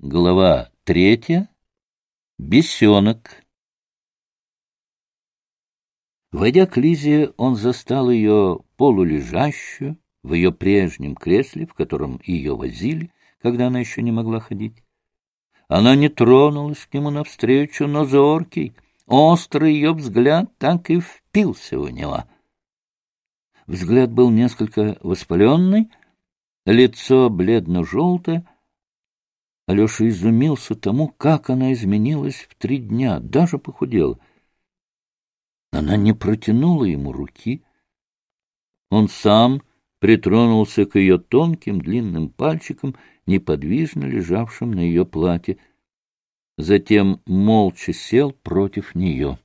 Глава 3. Бесенок. Войдя к Лизе, он застал ее полулежащую в ее прежнем кресле, в котором ее возили, когда она еще не могла ходить. Она не тронулась к нему навстречу, но зоркий, острый ее взгляд так и впился в него. Взгляд был несколько воспаленный, лицо бледно-желтое. Алеша изумился тому, как она изменилась в 3 дня, даже похудела. Она не протянула ему руки. Он сам притронулся к ее тонким длинным пальчикам, неподвижно лежавшим на ее платье. Затем молча сел против нее.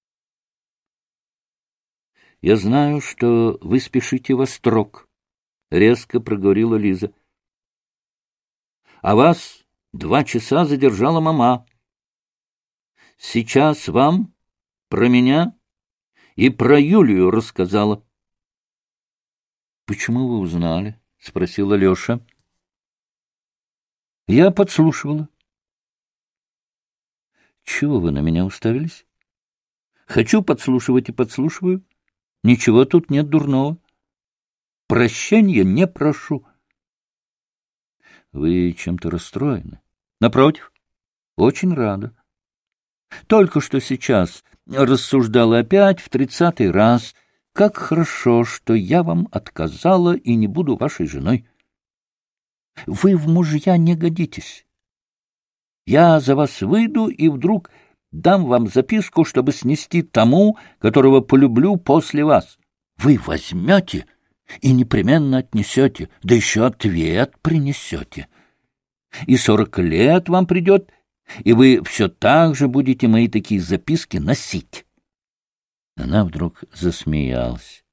— Я знаю, что вы спешите во Острог, — резко проговорила Лиза. — А вас 2 часа задержала мама. Сейчас вам про меня и про Юлию рассказала. — Почему вы узнали? — спросила Алеша. — Я подслушивала. — Чего вы на меня уставились? — Хочу подслушивать и подслушиваю. Ничего тут нет дурного. Прощения не прошу. — Вы чем-то расстроены? — Напротив, очень рада. Только что сейчас рассуждала опять в 30-й раз, как хорошо, что я вам отказала и не буду вашей женой. Вы в мужья не годитесь. Я за вас выйду и вдруг дам вам записку, чтобы снести тому, которого полюблю после вас. Вы возьмете и непременно отнесете, да еще ответ принесете. И 40 лет вам придет, и вы все так же будете мои такие записки носить. Она вдруг засмеялась.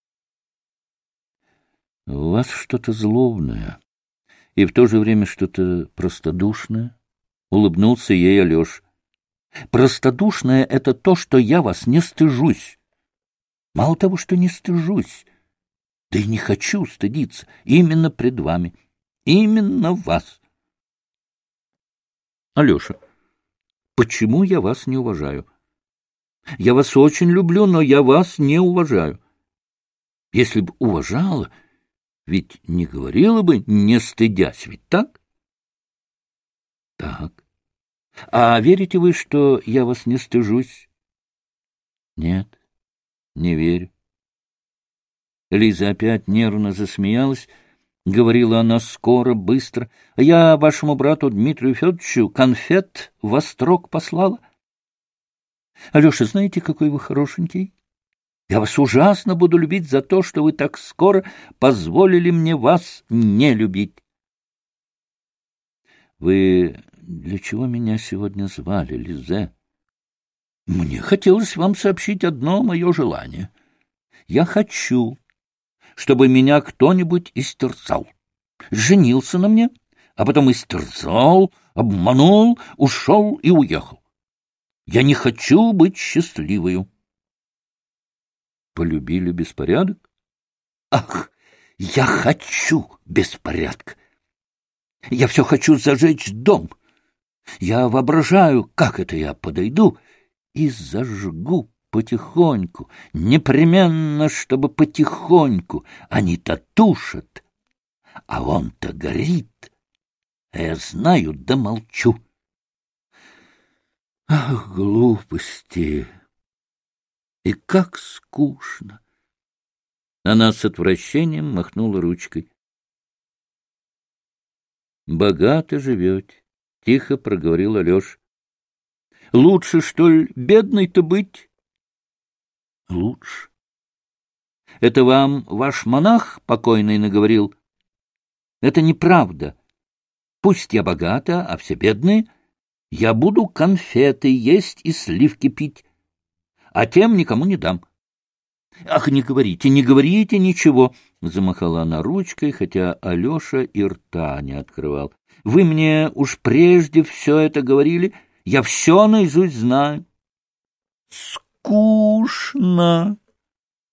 — У вас что-то злобное и в то же время что-то простодушное, — улыбнулся ей Алеша. — Простодушное — это то, что я вас не стыжусь. Мало того, что не стыжусь, да и не хочу стыдиться именно пред вами, именно вас. Алеша, почему я вас не уважаю? Я вас очень люблю, но я вас не уважаю. Если бы уважала, ведь не говорила бы, не стыдясь, ведь так? Так. А верите вы, что я вас не стыжусь? Нет, не верю. Лиза опять нервно засмеялась. Говорила она скоро, быстро. Я вашему брату Дмитрию Федоровичу конфет в Острог послала. Алеша, знаете, какой вы хорошенький? Я вас ужасно буду любить за то, что вы так скоро позволили мне вас не любить. Вы для чего меня сегодня звали, Лизе? Мне хотелось вам сообщить одно мое желание. Я хочу, чтобы меня кто-нибудь истерзал, женился на мне, а потом истерзал, обманул, ушел и уехал. Я не хочу быть счастливою. Полюбили беспорядок? Ах, я хочу беспорядка. Я все хочу зажечь дом. Я воображаю, как это я подойду и зажгу потихоньку, непременно, чтобы потихоньку. Они-то тушат, а он-то горит. А я знаю, да молчу. Ах, глупости! И как скучно! Она с отвращением махнула ручкой. Богато живете, — тихо проговорил Алеша. Лучше, что ли, бедной-то быть? Лучше. Это вам ваш монах покойный наговорил? Это неправда. Пусть я богата, а все бедные. Я буду конфеты есть и сливки пить, а тем никому не дам. Ах, не говорите ничего, — замахала она ручкой, хотя Алеша и рта не открывал. Вы мне уж прежде все это говорили, я все наизусть знаю. Скучно.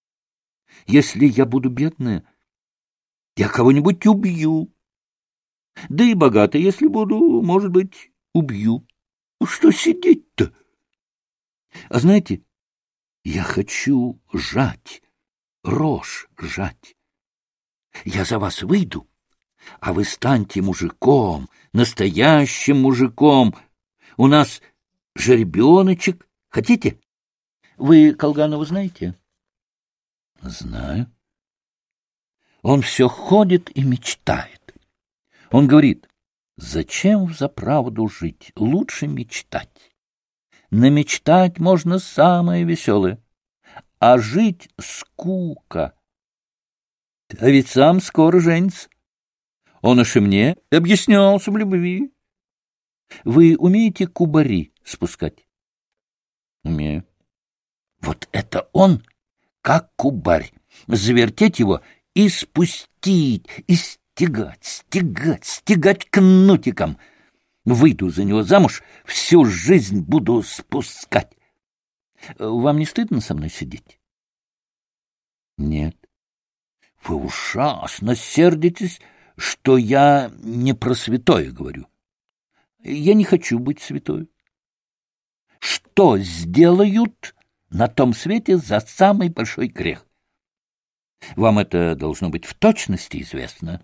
Если я буду бедная, я кого-нибудь убью. Да и богатый, если буду, может быть, убью. Что сидеть-то? А знаете, я хочу жать, рожь жать. Я за вас выйду, а вы станьте мужиком, настоящим мужиком. У нас жеребеночек. Хотите? Вы Колганова знаете? Знаю. Он все ходит и мечтает. Он говорит, зачем взаправду жить? Лучше мечтать. Намечтать можно самое веселое, а жить скука. А ведь сам скоро женится. Он уж и мне объяснялся в любви. Вы умеете кубари спускать? Умею. Вот это он, как кубарь, завертеть его и спустить, и стегать кнутиком. Выйду за него замуж, всю жизнь буду спускать. Вам не стыдно со мной сидеть? Нет. Вы ужасно сердитесь, что я не про святое говорю. Я не хочу быть святой. Что сделают на том свете за самый большой грех? Вам это должно быть в точности известно.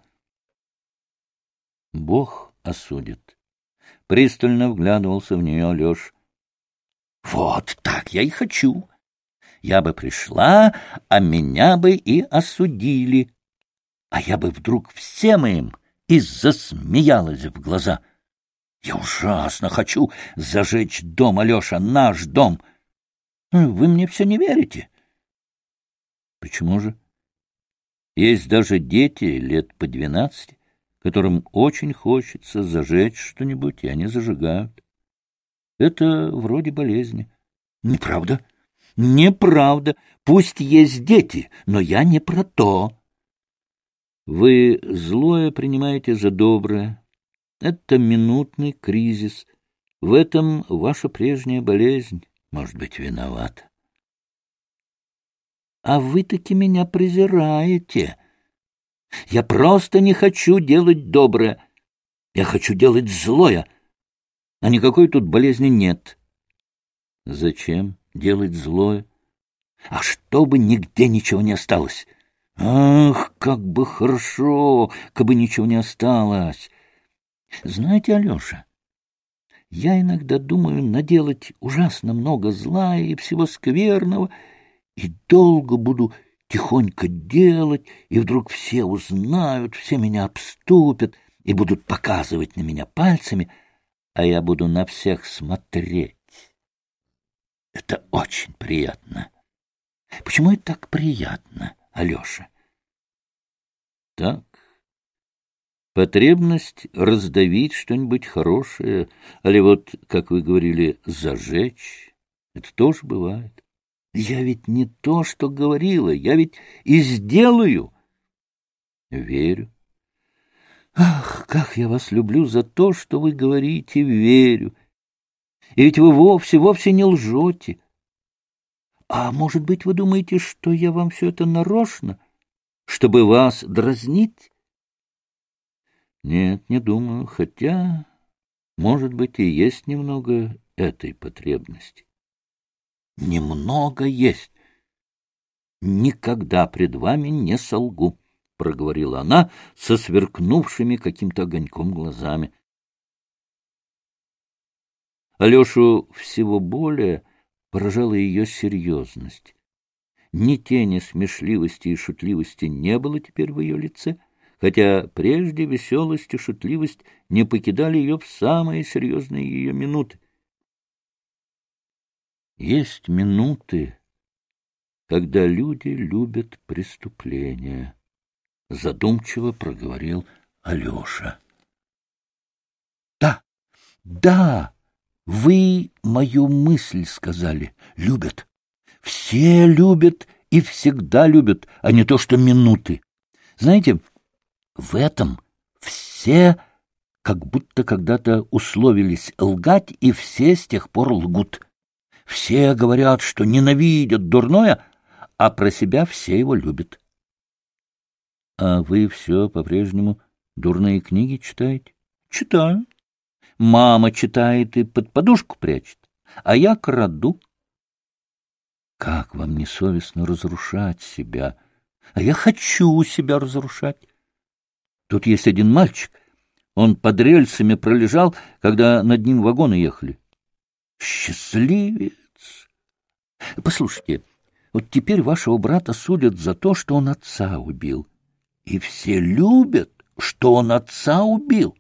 Бог осудит. Пристально вглядывался в нее Алеша. Вот так я и хочу. Я бы пришла, а меня бы и осудили. А я бы вдруг всем им и засмеялась в глаза. Я ужасно хочу зажечь дом, Алеша, наш дом. Вы мне все не верите. Почему же? Есть даже дети лет по 12, которым очень хочется зажечь что-нибудь, и они зажигают. Это вроде болезни. Неправда. Неправда. Пусть есть дети, но я не про то. Вы злое принимаете за доброе. Это минутный кризис. В этом ваша прежняя болезнь, может быть, виновата. А вы таки меня презираете. Я просто не хочу делать доброе. Я хочу делать злое. А никакой тут болезни нет. Зачем делать злое? А чтобы нигде ничего не осталось. Ах, как бы хорошо, как бы ничего не осталось. Знаете, Алеша, я иногда думаю наделать ужасно много зла и всего скверного, и долго буду тихонько делать, и вдруг все узнают, все меня обступят и будут показывать на меня пальцами, а я буду на всех смотреть. Это очень приятно. Почему это так приятно, Алеша? Так, потребность раздавить что-нибудь хорошее, али вот, как вы говорили, зажечь, это тоже бывает. Я ведь не то, что говорила, я ведь и сделаю. Верю. Ах, как я вас люблю за то, что вы говорите, верю. И ведь вы вовсе не лжете. А может быть, вы думаете, что я вам все это нарочно, чтобы вас дразнить? Нет, не думаю, хотя, может быть, и есть немного этой потребности. Немного есть. Никогда пред вами не солгу, — проговорила она со сверкнувшими каким-то огоньком глазами. Алешу всего более поражала ее серьезность. Ни тени смешливости и шутливости не было теперь в ее лице, хотя прежде веселость и шутливость не покидали ее в самые серьезные ее минуты. Есть минуты, когда люди любят преступления, — задумчиво проговорил Алеша. Да, да, вы мою мысль сказали. Любят. Все любят и всегда любят, а не то что минуты. Знаете, в этом все как будто когда-то условились лгать, и все с тех пор лгут. Все говорят, что ненавидят дурное, а про себя все его любят. А вы все по-прежнему Дурные книги читаете? Читаю. Мама читает и под подушку прячет, а я краду. Как вам не совестно разрушать себя? А я хочу себя разрушать. Тут есть один мальчик. Он под рельсами пролежал, когда над ним вагоны ехали. Счастливец! Послушайте, вот теперь вашего брата судят за то, что он отца убил. И все любят, что он отца убил.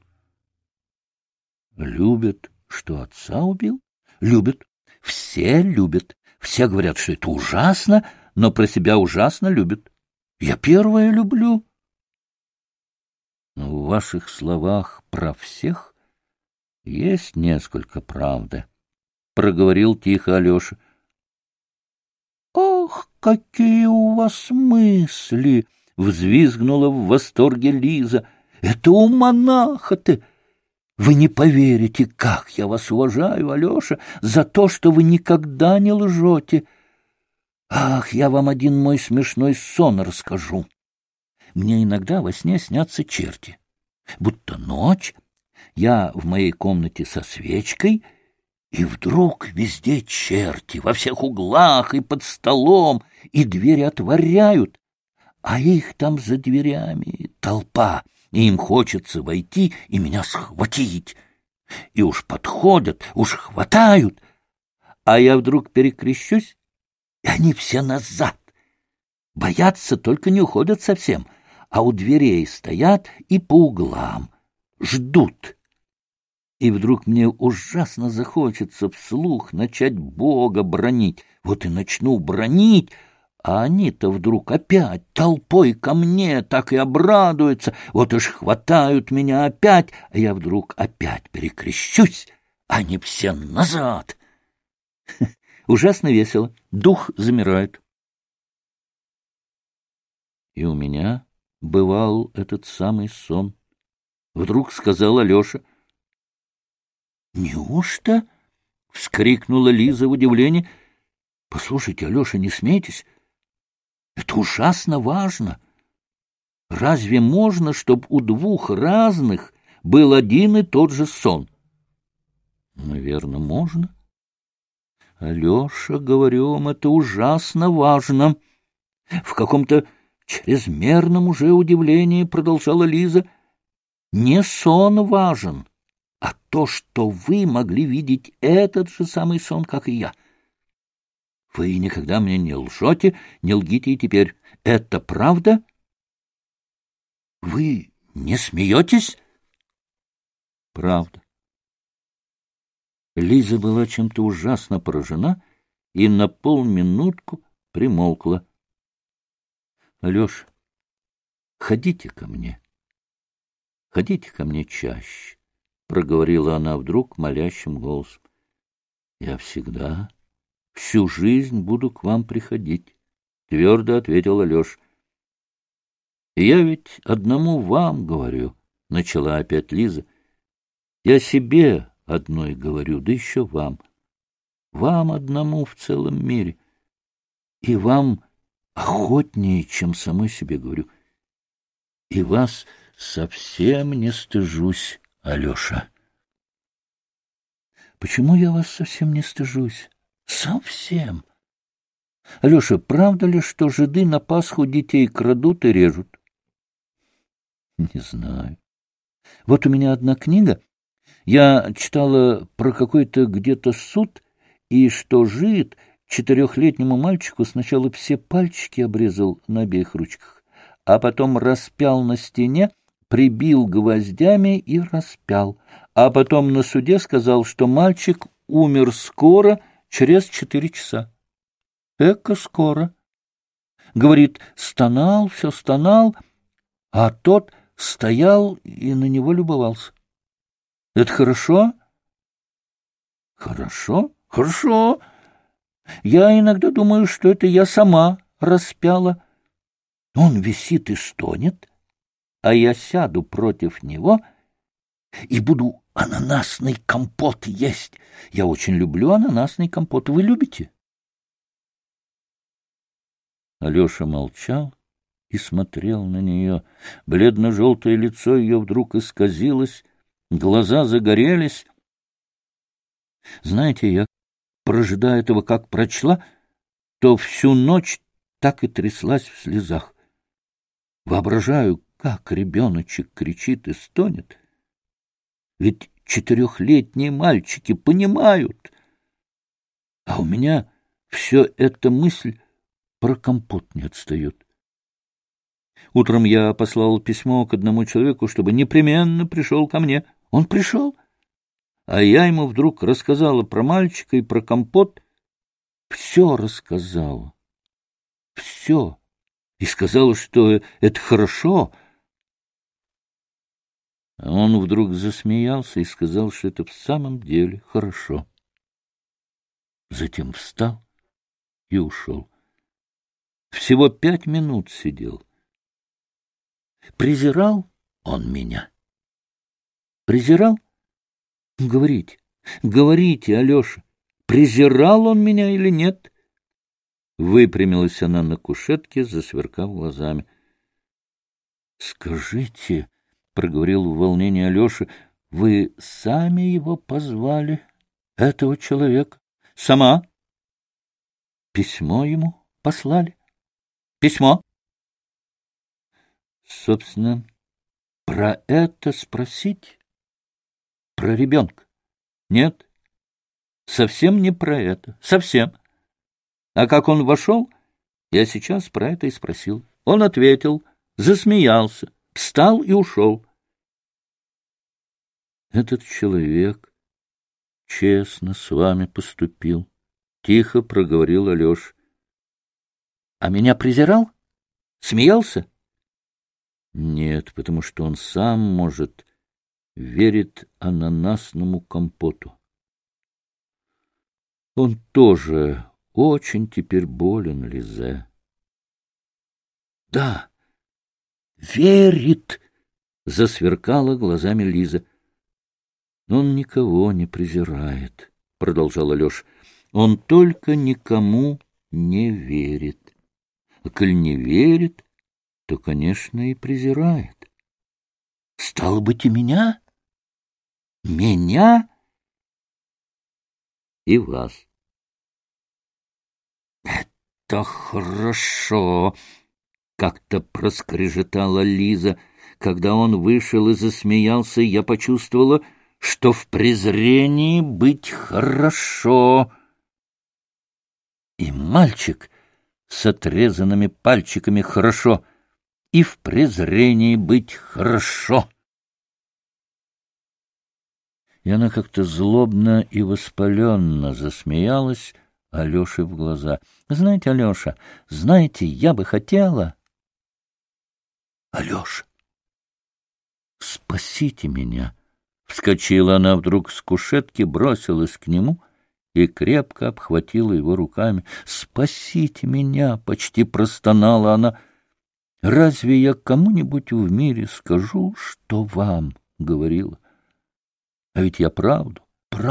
Любят, что отца убил? Любят. Все любят. Все говорят, что это ужасно, но про себя ужасно любят. Я первое люблю. Но в ваших словах про всех есть несколько правды, — проговорил тихо Алеша. — Ох, какие у вас мысли! — взвизгнула в восторге Лиза. — Это у монаха-то! Вы не поверите, как я вас уважаю, Алеша, за то, что вы никогда не лжете. Ах, я вам один мой смешной сон расскажу. Мне иногда во сне снятся черти. Будто ночь, я в моей комнате со свечкой, и вдруг везде черти, во всех углах и под столом, и двери отворяют, а их там за дверями толпа, и им хочется войти и меня схватить. И уж подходят, уж хватают, а я вдруг перекрещусь, и они все назад. Боятся, только не уходят совсем, а у дверей стоят и по углам, ждут. И вдруг мне ужасно захочется вслух начать Бога бранить. Вот и начну бранить, а они-то вдруг опять толпой ко мне так и обрадуются. Вот уж хватают меня опять, а я вдруг опять перекрещусь, а они все назад. Ужасно весело, дух замирает. И у меня бывал этот самый сон. Вдруг сказал Алеша. — Неужто? — вскрикнула Лиза в удивлении. — Послушайте, Алеша, не смейтесь. Это ужасно важно. Разве можно, чтобы у двух разных был один и тот же сон? — Наверное, можно. — Алеша, говорю вам, это ужасно важно. В каком-то чрезмерном уже удивлении продолжала Лиза. Не сон важен, а то, что вы могли видеть этот же самый сон, как и я. Вы никогда мне не лжете, не лгите и теперь. Это правда? Вы не смеетесь? Правда. Лиза была чем-то ужасно поражена и на полминутку примолкла. — Алеша, ходите ко мне чаще, — проговорила она вдруг молящим голосом. — Я всегда, всю жизнь буду к вам приходить, — твердо ответил Алеша. — Я ведь одному вам говорю, — начала опять Лиза. — Я себе одной говорю, да еще вам. Вам одному в целом мире. И вам охотнее, чем самой себе говорю. И вас совсем не стыжусь, Алеша. Почему я вас совсем не стыжусь? Совсем. Алеша, правда ли, что жиды на Пасху детей крадут и режут? Не знаю. Вот у меня одна книга. Я читала про какой-то где-то суд, и что жид 4-летнему мальчику сначала все пальчики обрезал на обеих ручках, а потом распял на стене, прибил гвоздями и распял, а потом на суде сказал, что мальчик умер скоро, через 4 часа. Эка скоро. Говорит, стонал, все стонал, а тот стоял и на него любовался. Это хорошо? Хорошо, хорошо. Я иногда думаю, что это я сама распяла. Он висит и стонет, а я сяду против него и буду ананасный компот есть. Я очень люблю ананасный компот. Вы любите? Алеша молчал и смотрел на нее. Бледно-желтое лицо ее вдруг исказилось, глаза загорелись. Знаете, я, прожидая этого, как прочла, то всю ночь так и тряслась в слезах. Воображаю, как ребеночек кричит и стонет. Ведь 4-летние мальчики понимают. А у меня все эта мысль про компот не отстает. Утром я послал письмо к одному человеку, чтобы непременно пришел ко мне. Он пришел, а я ему вдруг рассказала про мальчика и про компот. Все рассказала. Все. И сказала, что это хорошо. А он вдруг засмеялся и сказал, что это в самом деле хорошо. Затем встал и ушел. Всего 5 минут сидел. Презирал он меня? Презирал? Говорите, говорите, Алеша, презирал он меня или нет? Выпрямилась она на кушетке, засверкав глазами. — Скажите, — проговорил в волнении Алеша, — вы сами его позвали, этого человека? — Сама. — Письмо ему послали? — Письмо. — Собственно, про это спросить? Про ребенка? Нет, совсем не про это, совсем. А как он вошел, я сейчас про это и спросил. Он ответил, засмеялся, встал и ушел. Этот человек честно с вами поступил, — тихо проговорил Алеша. — А меня презирал? Смеялся? — Нет, потому что он сам, может, верит ананасному компоту. Он тоже очень теперь болен, Лизе. — Да, верит, — засверкала глазами Лиза. — Он никого не презирает, — продолжал Алеша. — Он только никому не верит. А коль не верит, то, конечно, и презирает. — Стало быть, и меня? Меня? И вас. — Это хорошо, — как-то проскрежетала Лиза. Когда он вышел и засмеялся, я почувствовала, что в презрении быть хорошо. И мальчик с отрезанными пальчиками хорошо, и в презрении быть хорошо. И она как-то злобно и воспаленно засмеялась Алёше в глаза. — Знаете, Алёша, знаете, я бы хотела... — Алёша, спасите меня! Вскочила она вдруг с кушетки, бросилась к нему и крепко обхватила его руками. — Спасите меня! — почти простонала она. — Разве я кому-нибудь в мире скажу, что вам говорила? А ведь я правду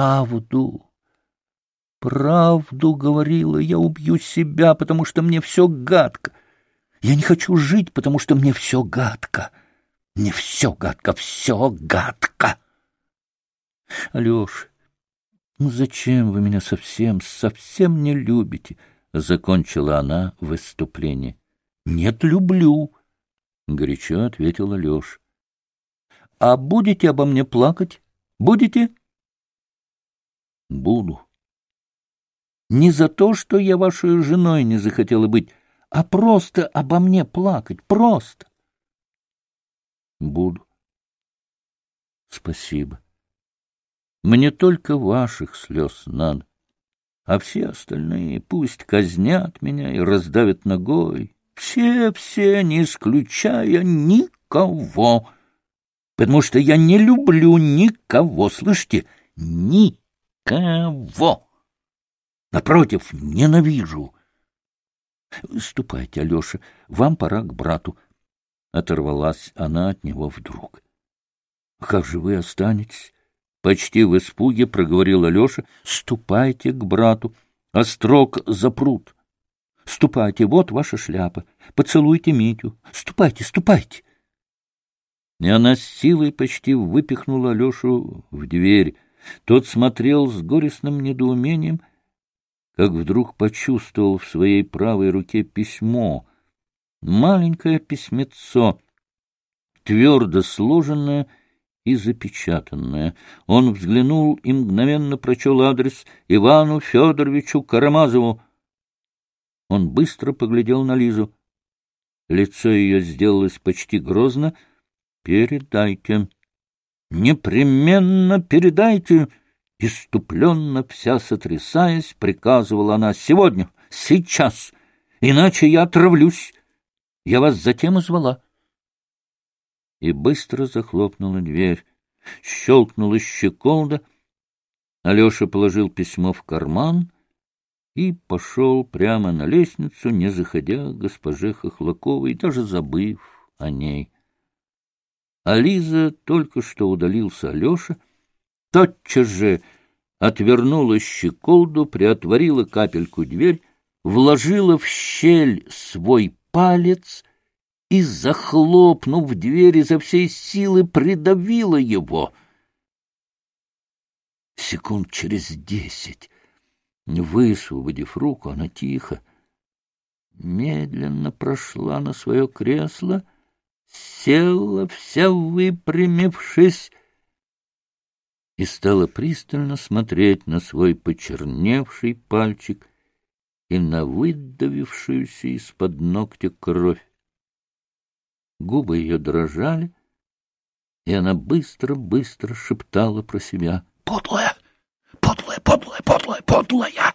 говорила. Я убью себя, потому что мне все гадко. Я не хочу жить, потому что мне все гадко. Мне все гадко, все гадко. Алеша, ну зачем вы меня совсем не любите? Закончила она выступление. Нет, люблю, горячо ответил Алеша. А будете обо мне плакать? Будете? Буду. Не за то, что я вашей женой не захотела быть, а просто обо мне плакать, просто. Буду. Спасибо. Мне только ваших слез надо, а все остальные пусть казнят меня и раздавят ногой. Все, не исключая никого. Потому что я не люблю никого, слышите? Никого. Напротив, ненавижу. Ступайте, Алеша, вам пора к брату. Оторвалась она от него вдруг. Как же вы останетесь? Почти в испуге проговорил Алеша. Ступайте к брату, острог запрут. Ступайте, вот ваша шляпа. Поцелуйте Митю. Ступайте, ступайте. И она с силой почти выпихнула Алешу в дверь. Тот смотрел с горестным недоумением, как вдруг почувствовал в своей правой руке письмо. Маленькое письмецо, твердо сложенное и запечатанное. Он взглянул и мгновенно прочел адрес Ивану Федоровичу Карамазову. Он быстро поглядел на Лизу. Лицо ее сделалось почти грозно. «Передайте, непременно передайте!» Иступленно, вся сотрясаясь, приказывала она: «Сегодня, сейчас, иначе я отравлюсь. Я вас затем и звала». И быстро захлопнула дверь. Щелкнула щеколда. Алеша положил письмо в карман и пошел прямо на лестницу, не заходя к госпоже Хохлаковой, даже забыв о ней. А Лиза, только что удалился Алеша, тотчас же отвернула щеколду, приотворила капельку дверь, вложила в щель свой палец и, захлопнув дверь, изо всей силы придавила его. Секунд через 10, высвободив руку, она тихо, медленно прошла на свое кресло, села, вся выпрямившись, и стала пристально смотреть на свой почерневший пальчик и на выдавившуюся из-под ногтя кровь. Губы ее дрожали, и она быстро-быстро шептала про себя: «Подлая, подлая, подлая, подлая, подлая!